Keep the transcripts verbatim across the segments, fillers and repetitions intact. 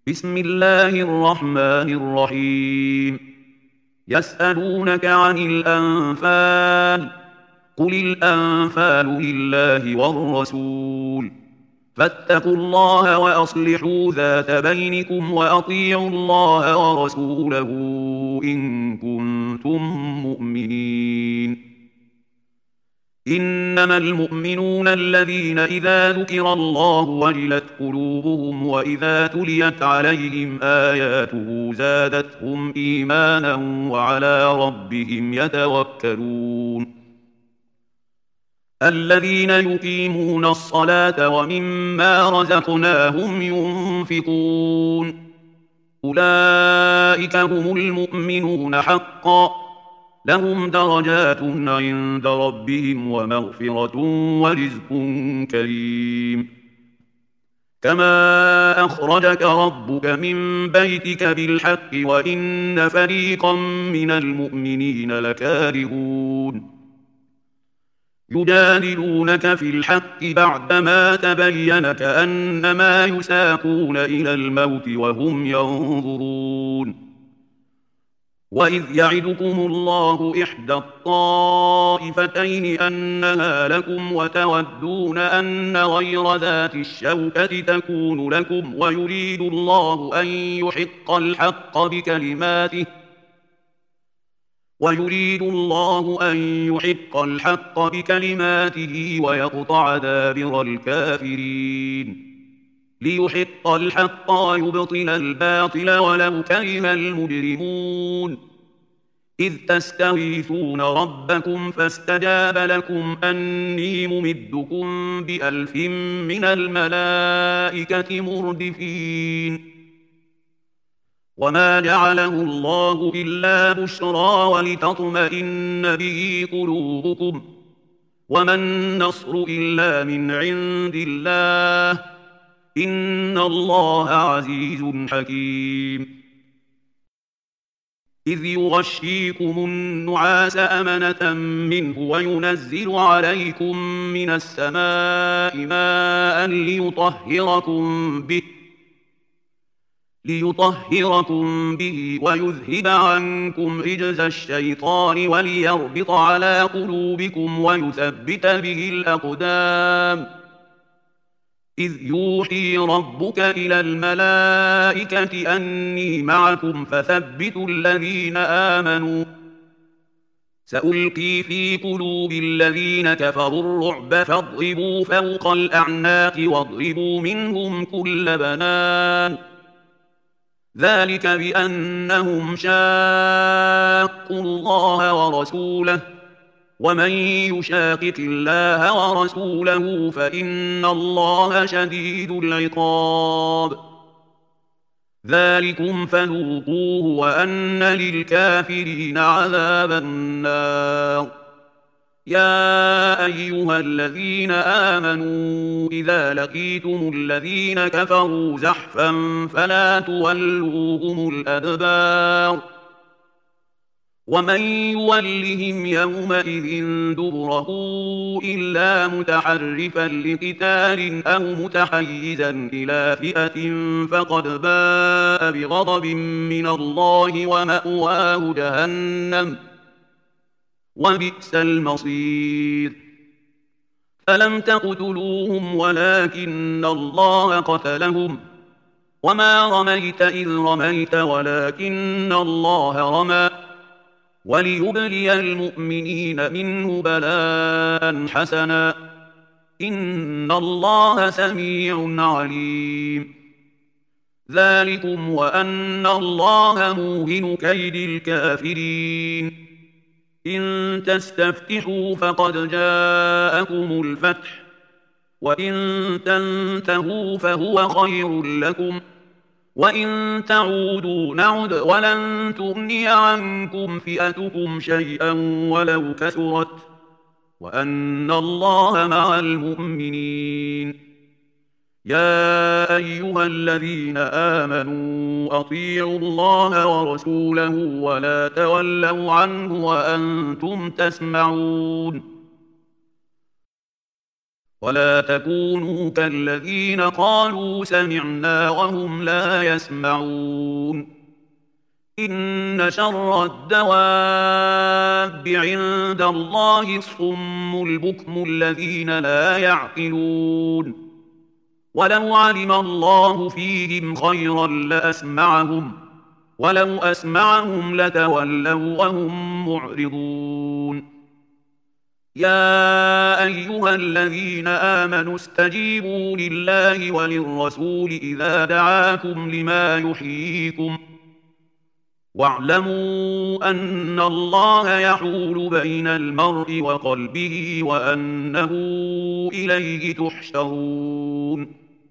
بسم الله الرحمن الرحيم. يسألونك عن الأنفال، قل الأنفال لله والرسول، فاتقوا الله وأصلحوا ذات بينكم وأطيعوا الله ورسوله إن كنتم مؤمنين. إنما المؤمنون الذين إذا ذكر الله وجلت قلوبهم وإذا تليت عليهم آياته زادتهم إيمانا وعلى ربهم يتوكلون. الذين يقيمون الصلاة ومما رزقناهم ينفقون، أولئك هم المؤمنون حقا، لهم درجات عند ربهم ومغفرة ورزق كريم. كما أخرجك ربك من بيتك بالحق وإن فريقا من المؤمنين لكارهون، يجادلونك في الحق بعدما تبين كأنما يساقون إلى الموت وهم ينظرون. وإذ يعدكم الله إحدى الطائفتين أنها لكم وتودون أن غير ذات الشوكة تكون لكم ويريد الله أن يحق الحق بكلماته ويريد الله أن يحق الحق بكلماته ويقطع دابر الكافرين، ليحق الحق ويبطل الباطل ولو كره المجرمون. إذ تستغيثون ربكم فاستجاب لكم أني ممدكم بألف من الملائكة مردفين. وما جعله الله إلا بشرى ولتطمئن به قلوبكم، وما النصر إلا من عند الله، إن الله عزيز حكيم. إذ يغشيكم النعاس أمنة منه وينزل عليكم من السماء ماء ليطهركم به ليطهركم به ويذهب عنكم رجز الشيطان وليربط على قلوبكم ويثبت به الأقدام. إذ يوحي ربك إلى الملائكة أني معكم فثبتوا الذين آمنوا، سألقي في قلوب الذين كفروا الرعب فاضربوا فوق الأعناق واضربوا منهم كل بنان، ذلك بأنهم شاقوا الله ورسوله، ومن يشاقق الله ورسوله فإن الله شديد العقاب. ذلكم فذوقوه وأن للكافرين عذاب النار. يا أيها الذين آمنوا إذا لقيتم الذين كفروا زحفا فلا تولوهم الأدبار، ومن يولهم يومئذ دبره إلا متحرفا لقتال أو متحيزا إلى فئة فقد باء بغضب من الله ومأواه جهنم وبئس المصير. فلم تقتلوهم ولكن الله قتلهم، وما رميت إذ رميت ولكن الله رمى، وليبلي المؤمنين منه بلاء حسنا، إن الله سميع عليم. ذلكم وأن الله موهن كيد الكافرين. إن تستفتحوا فقد جاءكم الفتح، وإن تنتهوا فهو خير لكم، وإن تعودوا نعد ولن تغني عنكم فئتكم شيئا ولو كثرت، وأن الله مع المؤمنين. يا أيها الذين آمنوا أطيعوا الله ورسوله ولا تولوا عنه وأنتم تسمعون. ولا تكونوا كالذين قالوا سمعنا وهم لا يسمعون. إن شر الدواب عند الله الصم البكم الذين لا يعقلون. ولو علم الله فيهم خيرا لأسمعهم ولو أسمعهم لتولوا وهم معرضون. يا أيها الذين آمنوا استجيبوا لله وللرسول إذا دعاكم لما يحييكم واعلموا أن الله يحول بين المرء وقلبه وأنه إليه تحشرون.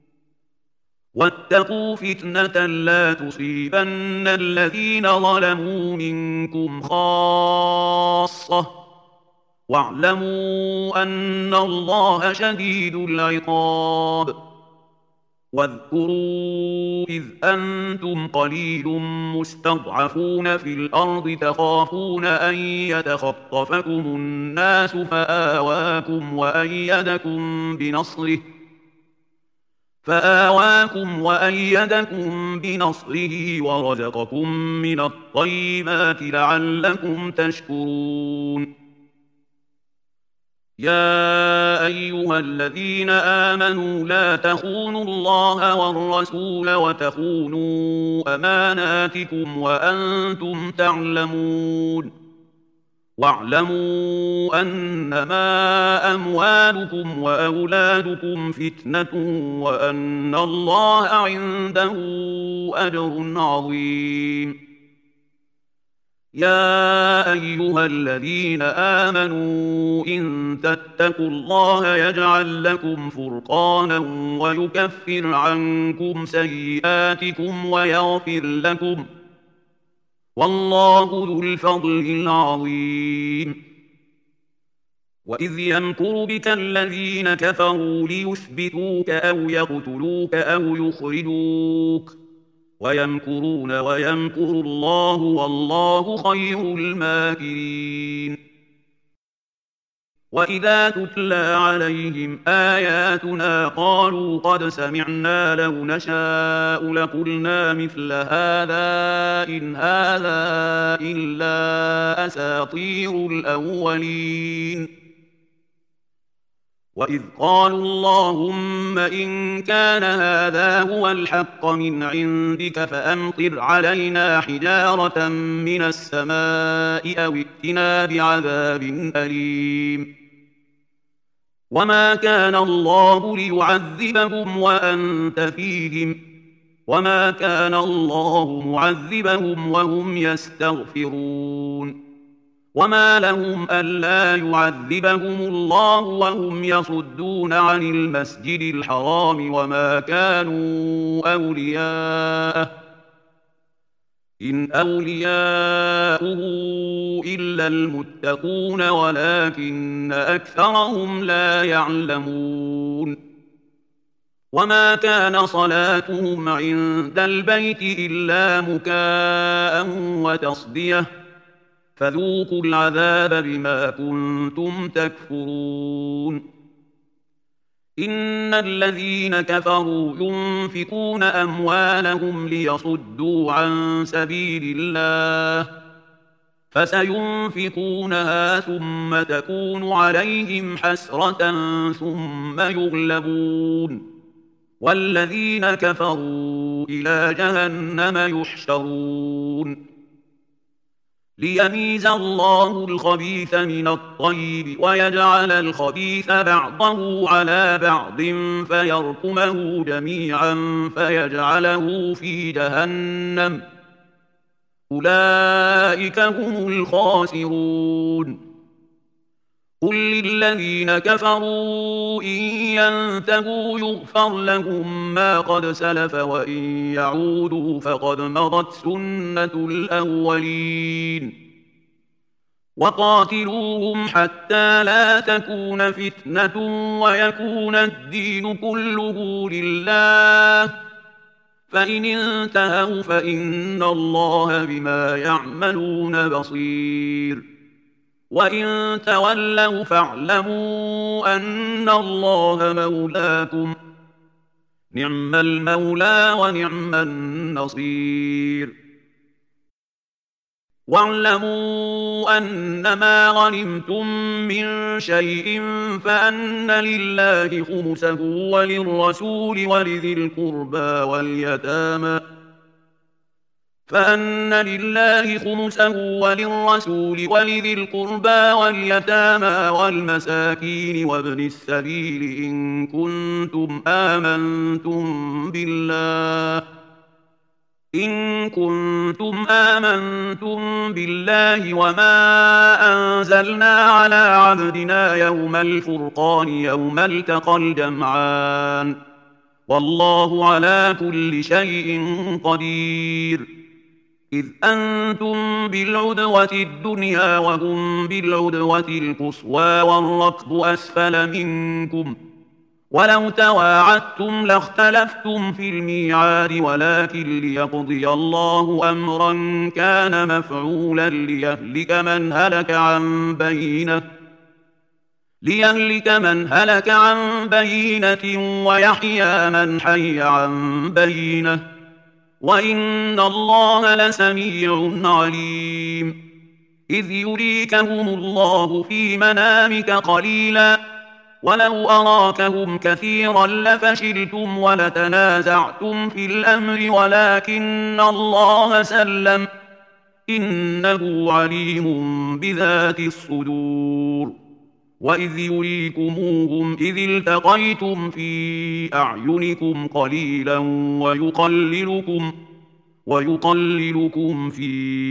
واتقوا فتنة لا تصيبن الذين ظلموا منكم خاصة واعلموا أن الله شديد العقاب. واذكروا إذ أنتم قليل مستضعفون في الأرض تخافون أن يتخطفكم الناس فآواكم وأيدكم بنصره فآواكم وأيدكم بنصره ورزقكم من الطيبات لعلكم تشكرون. يا أيها الذين آمنوا لا تخونوا الله والرسول وتخونوا أماناتكم وأنتم تعلمون. واعلموا أنما أموالكم وأولادكم فتنة وأن الله عنده أجر عظيم. يا أيها الذين آمنوا إن تتقوا الله يجعل لكم فرقانا ويكفر عنكم سيئاتكم ويغفر لكم والله ذو الفضل العظيم. وإذ يمكر بك الذين كفروا ليثبتوك أو يقتلوك أو يخرجوك ويمكرون ويمكر الله والله خير الماكرين. وإذا تتلى عليهم آياتنا قالوا قد سمعنا لو نشاء لقلنا مثل هذا إن هذا إلا أساطير الأولين. وإذ قالوا اللهم إن كان هذا هو الحق من عندك فأمطر علينا حجارة من السماء أو ائتنا بعذاب أليم. وما كان الله ليعذبهم وأنت فيهم وما كان الله معذبهم وهم يستغفرون. وما لهم ألا يعذبهم الله وهم يصدون عن المسجد الحرام وما كانوا أولياءه إن أولياؤه إلا المتقون ولكن أكثرهم لا يعلمون. وما كان صلاتهم عند البيت إلا مكاء وتصدية فذوقوا العذاب بما كنتم تكفرون. إن الذين كفروا ينفقون أموالهم ليصدوا عن سبيل الله فسينفقونها ثم تكون عليهم حسرة ثم يغلبون والذين كفروا إلى جهنم يحشرون. ليميز الله الخبيث من الطيب ويجعل الخبيث بعضه على بعض فيركمه جميعا فيجعله في جهنم أولئك هم الخاسرون. قل للذين كفروا إن ينتهوا يغفر لهم ما قد سلف وإن يعودوا فقد مضت سنة الأولين. وقاتلوهم حتى لا تكون فتنة ويكون الدين كله لله فإن انتهوا فإن الله بما يعملون بصير. وإن تولوا فاعلموا أن الله مولاكم نعم المولى ونعم النصير واعلموا أنما غنمتم من شيء فأن لله خمسه وللرسول ولذي القربى واليتامى فأن لله خمسه وللرسول ولذي القربى واليتامى والمساكين وابن السبيل إن كنتم آمنتم بالله إن كنتم آمنتم بالله وما أنزلنا على عبدنا يوم الفرقان يوم التقى الجمعان والله على كل شيء قدير إذ أنتم بالعدوة الدنيا وهم بالعدوة القصوى والركب أسفل منكم ولو تواعدتم لاختلفتم في الميعاد ولكن ليقضي الله أمرا كان مفعولا ليهلك من هلك عن بينة ليهلك من هلك عن بينة ويحيى من حي عن بينة وإن الله لسميع عليم إذ يريكهم الله في منامك قليلا ولو أراكهم كثيرا لفشلتم ولتنازعتم في الأمر ولكن الله سلم إنه عليم بذات الصدور وإذ يريكموهم إذ التقيتم في أعينكم قليلا ويقللكم ويقللكم في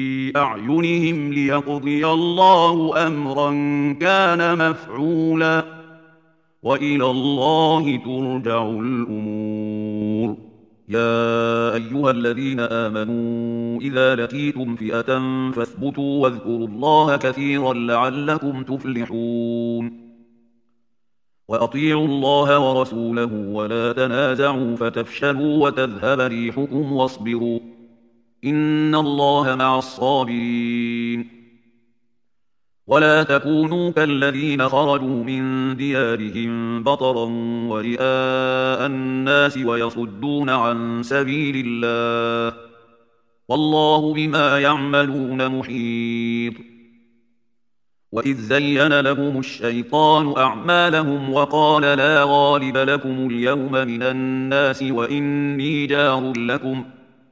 أعينهم ليقضي الله أمرا كان مفعولا وإلى الله ترجع الأمور يا أيها الذين آمنوا إذا لقيتم فئة فاثبتوا واذكروا الله كثيرا لعلكم تفلحون وأطيعوا الله ورسوله ولا تنازعوا فتفشلوا وتذهب ريحكم واصبروا إن الله مع الصابرين ولا تكونوا كالذين خرجوا من ديارهم بطرا ورئاء الناس ويصدون عن سبيل الله والله بما يعملون محيط وإذ زين لهم الشيطان أعمالهم وقال لا غالب لكم اليوم من الناس وإني جار لكم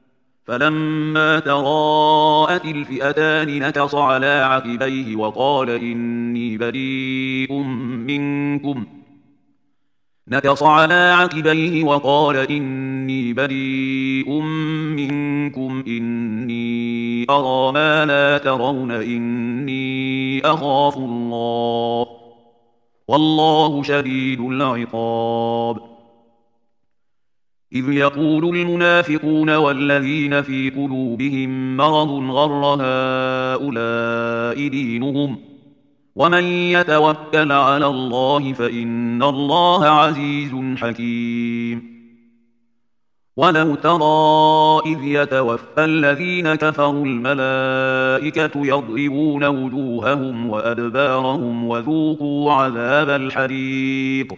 فلما تراءت الفئتان نكص على عقبيه وقال إني بريء منكم نكص على عقبيه وقال إني بريء منكم إني أرى ما لا ترون إني أخاف الله والله شديد العقاب إذ يقول المنافقون والذين في قلوبهم مرض غر هؤلاء دينهم ومن يتوكل على الله فإن الله عزيز حكيم ولو ترى إذ يتوفى الذين كفروا الملائكة يضربون وجوههم وأدبارهم وذوقوا عذاب الحريق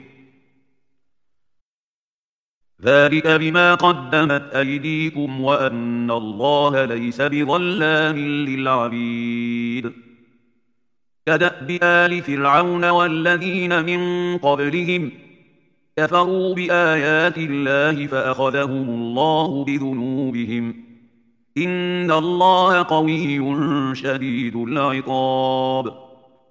ذلك بما قدمت أيديكم وأن الله ليس بظلام للعبيد كدأب آل فرعون والذين من قبلهم كفروا بآيات الله فأخذهم الله بذنوبهم إن الله قوي شديد العقاب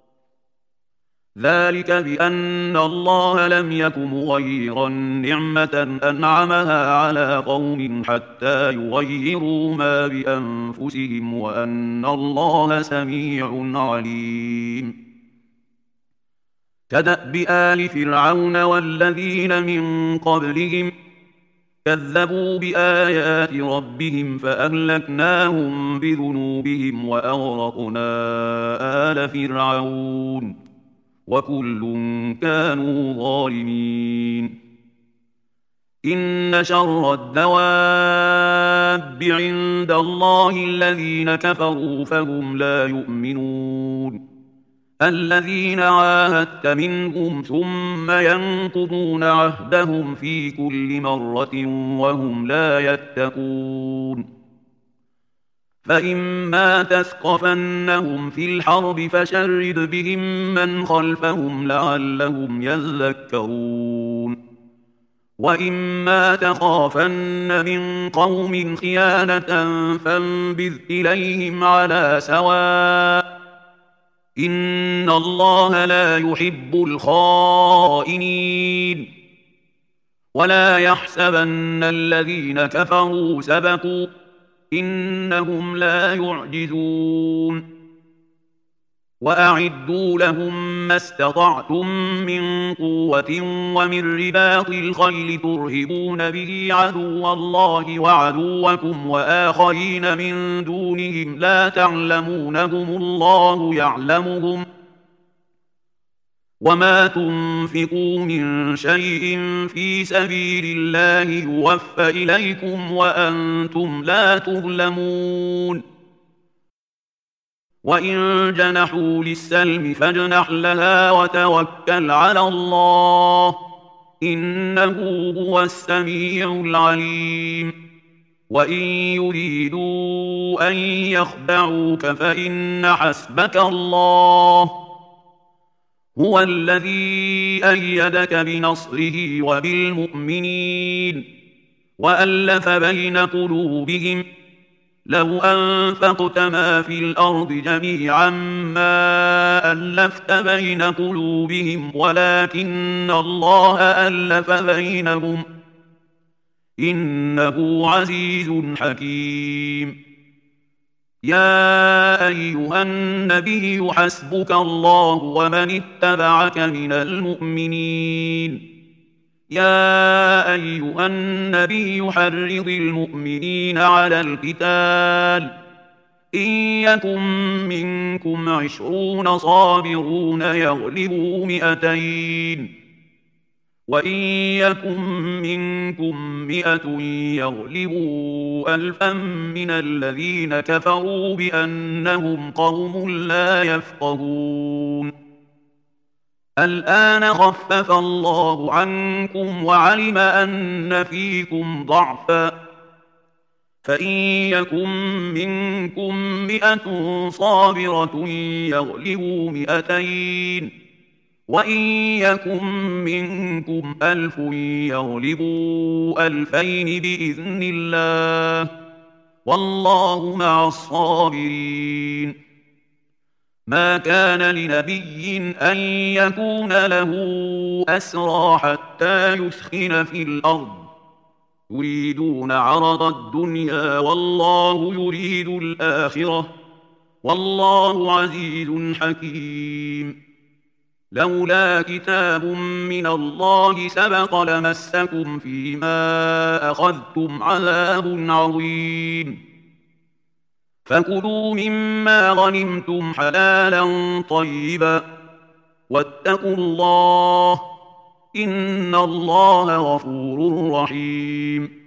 ذلك بأن الله لم يك مغيرا نعمة أنعمها على قوم حتى يغيروا ما بأنفسهم وأن الله سميع عليم كدأب آل فرعون والذين من قبلهم كذبوا بآيات ربهم فأهلكناهم بذنوبهم وأغرقنا آل فرعون وكل كانوا ظالمين إن شر الدواب عند الله الذين كفروا فهم لا يؤمنون الذين عاهدت منهم ثم ينقضون عهدهم في كل مرة وهم لا يتقون فإما تثقفنهم في الحرب فشرد بهم من خلفهم لعلهم يذكرون وإما تخافن من قوم خيانة فانبذ إليهم على سواء إن الله لا يحب الخائنين ولا يحسبن الذين كفروا سبقوا إنهم لا يعجزون وأعدوا لهم ما استطعتم من قوة ومن رباط الخيل ترهبون به عدو الله وعدوكم وآخرين من دونهم لا تعلمونهم الله يعلمهم وما تنفقوا من شيء في سبيل الله يوفى إليكم وأنتم لا تظلمون وإن جنحوا للسلم فاجنح لها وتوكل على الله إنه هو السميع العليم وإن يريدوا أن يخدعوك فإن حسبك الله هو الذي أيدك بنصره وبالمؤمنين وألف بين قلوبهم لو أنفقت ما في الأرض جميعا ما ألفت بين قلوبهم ولكن الله ألف بينهم إنه عزيز حكيم يا أيها النبي حسبك الله ومن اتبعك من المؤمنين يا أيها النبي حرض المؤمنين على القتال إن يكن منكم عشرون صابرون يغلبوا مئتين وإن يكن منكم مئة يغلبوا ألفا من الذين كفروا بأنهم قوم لا يفقهون الآن خفف الله عنكم وعلم أن فيكم ضعفا فإن يكن منكم مئة صابرة يغلبوا مئتين وإن يكن منكم ألف يغلبوا ألفين بإذن الله والله مع الصابرين ما كان لنبي أن يكون له أسرى حتى يسخن في الأرض يريدون عرض الدنيا والله يريد الآخرة والله عزيز حكيم لولا كتاب من الله سبق لمسكم فيما أخذتم عذاب عظيم فكلوا مما غنمتم حلالا طيبا واتقوا الله إن الله غفور رحيم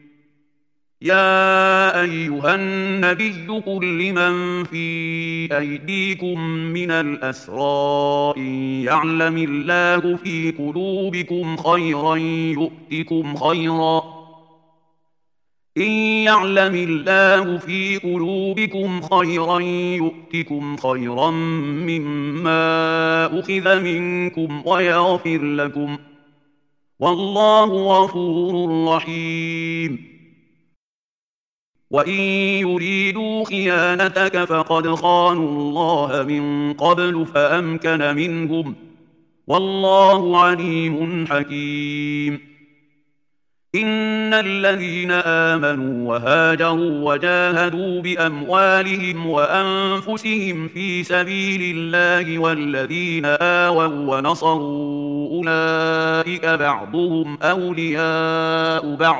يا أيها النبي قل لمن في أيديكم من الأسرى إن يعلم الله في قلوبكم خيرا يؤتكم خيرا إن يعلم الله في قلوبكم خيرا يؤتكم خيرا مما أخذ منكم ويغفر لكم والله غفور رحيم وإن يريدوا خيانتك فقد خانوا الله من قبل فأمكن منهم والله عليم حكيم إن الذين آمنوا وهاجروا وجاهدوا بأموالهم وأنفسهم في سبيل الله والذين آووا ونصروا أولئك بعضهم أولياء بعض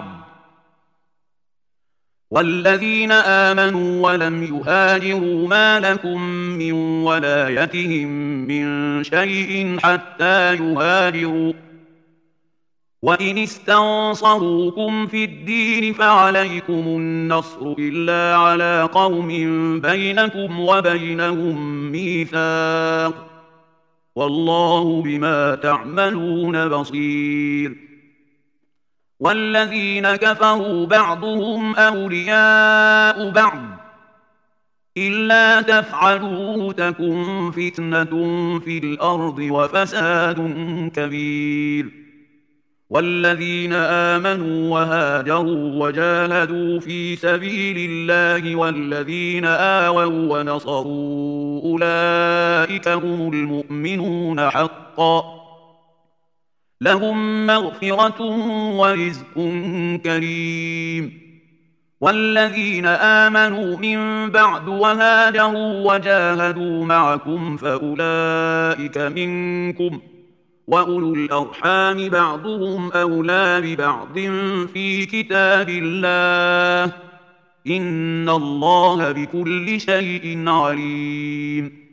والذين آمنوا ولم يهاجروا ما لكم من ولايتهم من شيء حتى يهاجروا وإن استنصروكم في الدين فعليكم النصر إلا على قوم بينكم وبينهم ميثاق والله بما تعملون بصير. والذين كفروا بعضهم أولياء بعض إلا تفعلوا تكن فتنة في الأرض وفساد كبير. والذين آمنوا وهاجروا وجاهدوا في سبيل الله والذين آووا ونصروا أولئك هم المؤمنون حقا لهم مغفرة ورزق كريم. والذين آمنوا من بعد وهاجروا وجاهدوا معكم فأولئك منكم وأولو الأرحام بعضهم أولى ببعض في كتاب الله إن الله بكل شيء عليم.